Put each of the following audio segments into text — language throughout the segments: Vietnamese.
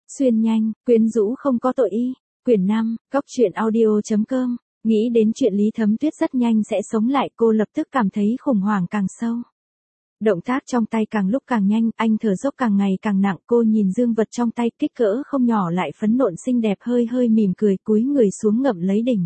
Xuyên nhanh, quyến rũ không có tội y. Quyển 5, Cốc truyện audio.com. Nghĩ đến chuyện Lý Thấm Tuyết rất nhanh sẽ sống lại, cô lập tức cảm thấy khủng hoảng càng sâu. Động tác trong tay càng lúc càng nhanh, anh thở dốc càng ngày càng nặng, cô nhìn dương vật trong tay kích cỡ không nhỏ lại phấn nộn xinh đẹp, hơi hơi mỉm cười, cúi người xuống ngậm lấy đỉnh.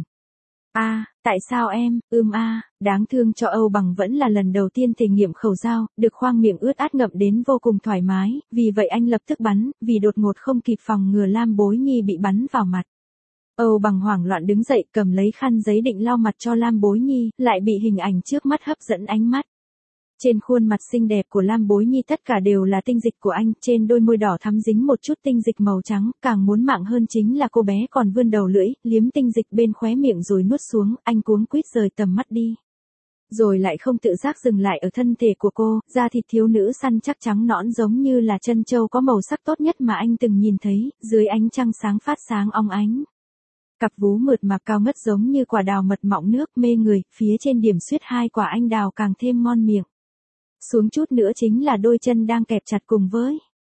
Tại sao em, đáng thương cho Âu Bằng vẫn là lần đầu tiên thể nghiệm khẩu dao, được khoang miệng ướt át ngậm đến vô cùng thoải mái, vì vậy anh lập tức bắn, vì đột ngột không kịp phòng ngừa Lam Bối Nhi bị bắn vào mặt. Âu Bằng hoảng loạn đứng dậy cầm lấy khăn giấy định lau mặt cho Lam Bối Nhi, lại bị hình ảnh trước mắt hấp dẫn ánh mắt. Trên khuôn mặt xinh đẹp của Lam Bối Nhi tất cả đều là tinh dịch của anh, trên đôi môi đỏ thắm dính một chút tinh dịch màu trắng, càng muốn mạng hơn chính là cô bé còn vươn đầu lưỡi, liếm tinh dịch bên khóe miệng rồi nuốt xuống, anh cuống quýt rời tầm mắt đi. Rồi lại không tự giác dừng lại ở thân thể của cô, da thịt thiếu nữ săn chắc trắng nõn giống như là trân châu có màu sắc tốt nhất mà anh từng nhìn thấy, dưới ánh trăng sáng phát sáng óng ánh. Cặp vú mượt mà cao ngất giống như quả đào mật mọng nước mê người, phía trên điểm xuyết 2 quả anh đào càng thêm ngon miệng. Xuống chút nữa chính là đôi chân đang kẹp chặt cùng với.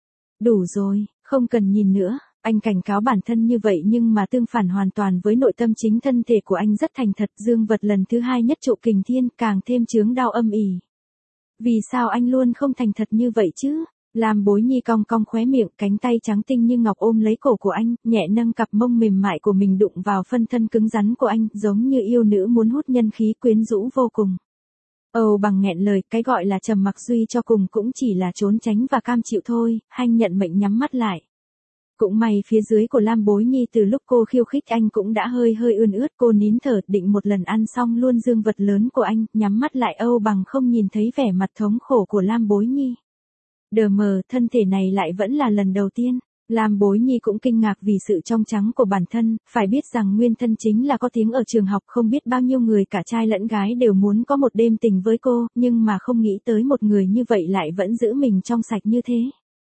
Đủ rồi, không cần nhìn nữa, anh cảnh cáo bản thân như vậy nhưng mà tương phản hoàn toàn với nội tâm, chính thân thể của anh rất thành thật, dương vật lần thứ 2 nhất trụ kình thiên càng thêm chướng đau âm ỉ. Vì sao anh luôn không thành thật như vậy chứ? Lam Bối Nhi cong cong khóe miệng, cánh tay trắng tinh như ngọc ôm lấy cổ của anh, nhẹ nâng cặp mông mềm mại của mình đụng vào phân thân cứng rắn của anh, giống như yêu nữ muốn hút nhân khí, quyến rũ vô cùng. Âu Bằng nghẹn lời, cái gọi là trầm mặc duy cho cùng cũng chỉ là trốn tránh và cam chịu thôi, anh nhận mệnh nhắm mắt lại. Cũng may phía dưới của Lam Bối Nhi từ lúc cô khiêu khích anh cũng đã hơi hơi ươn ướt, cô nín thở định một lần ăn xong luôn dương vật lớn của anh, nhắm mắt lại. Âu Bằng không nhìn thấy vẻ mặt thống khổ của Lam Bối Nhi. Đờ mờ, thân thể này lại vẫn là lần đầu tiên. Lam Bối Nhi cũng kinh ngạc vì sự trong trắng của bản thân, phải biết rằng nguyên thân chính là có tiếng ở trường học, không biết bao nhiêu người cả trai lẫn gái đều muốn có một đêm tình với cô, nhưng mà không nghĩ tới một người như vậy lại vẫn giữ mình trong sạch như thế.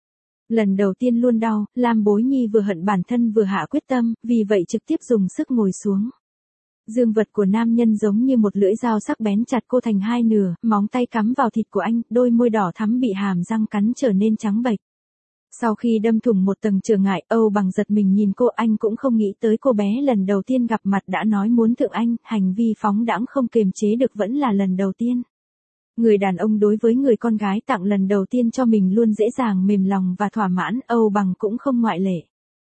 Lần đầu tiên luôn đau, Lam Bối Nhi vừa hận bản thân vừa hạ quyết tâm, vì vậy trực tiếp dùng sức ngồi xuống. Dương vật của nam nhân giống như một lưỡi dao sắc bén chặt cô thành 2 nửa, móng tay cắm vào thịt của anh, đôi môi đỏ thắm bị hàm răng cắn trở nên trắng bệch. Sau khi đâm thủng một tầng trở ngại, Âu Bằng giật mình nhìn cô, anh cũng không nghĩ tới cô bé lần đầu tiên gặp mặt đã nói muốn thượng anh, hành vi phóng đãng không kiềm chế được vẫn là lần đầu tiên. Người đàn ông đối với người con gái tặng lần đầu tiên cho mình luôn dễ dàng mềm lòng và thỏa mãn, Âu Bằng cũng không ngoại lệ.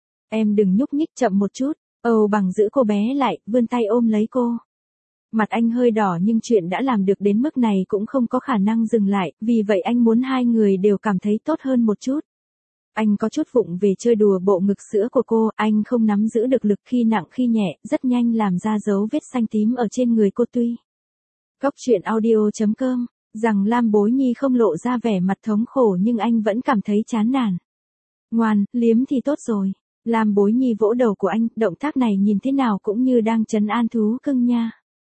Em đừng nhúc nhích, chậm một chút. Âu Bằng giữ cô bé lại, vươn tay ôm lấy cô. Mặt anh hơi đỏ nhưng chuyện đã làm được đến mức này cũng không có khả năng dừng lại, vì vậy anh muốn hai người đều cảm thấy tốt hơn một chút. Anh có chút vụng về chơi đùa bộ ngực sữa của cô, anh không nắm giữ được lực, khi nặng khi nhẹ, rất nhanh làm ra dấu vết xanh tím ở trên người cô. Tuy Cốc truyện audio.com rằng Lam Bối Nhi không lộ ra vẻ mặt thống khổ nhưng anh vẫn cảm thấy chán nản. Ngoan, liếm thì tốt rồi. Lam Bối Nhi vỗ đầu của anh, động tác này nhìn thế nào cũng như đang trấn an thú cưng nha.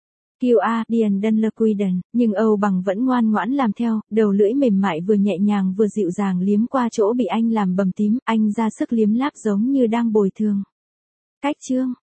Điền Đân Lơ Quy Đần, nhưng Âu Bằng vẫn ngoan ngoãn làm theo, đầu lưỡi mềm mại vừa nhẹ nhàng vừa dịu dàng liếm qua chỗ bị anh làm bầm tím, anh ra sức liếm láp giống như đang bồi thường. Cách chương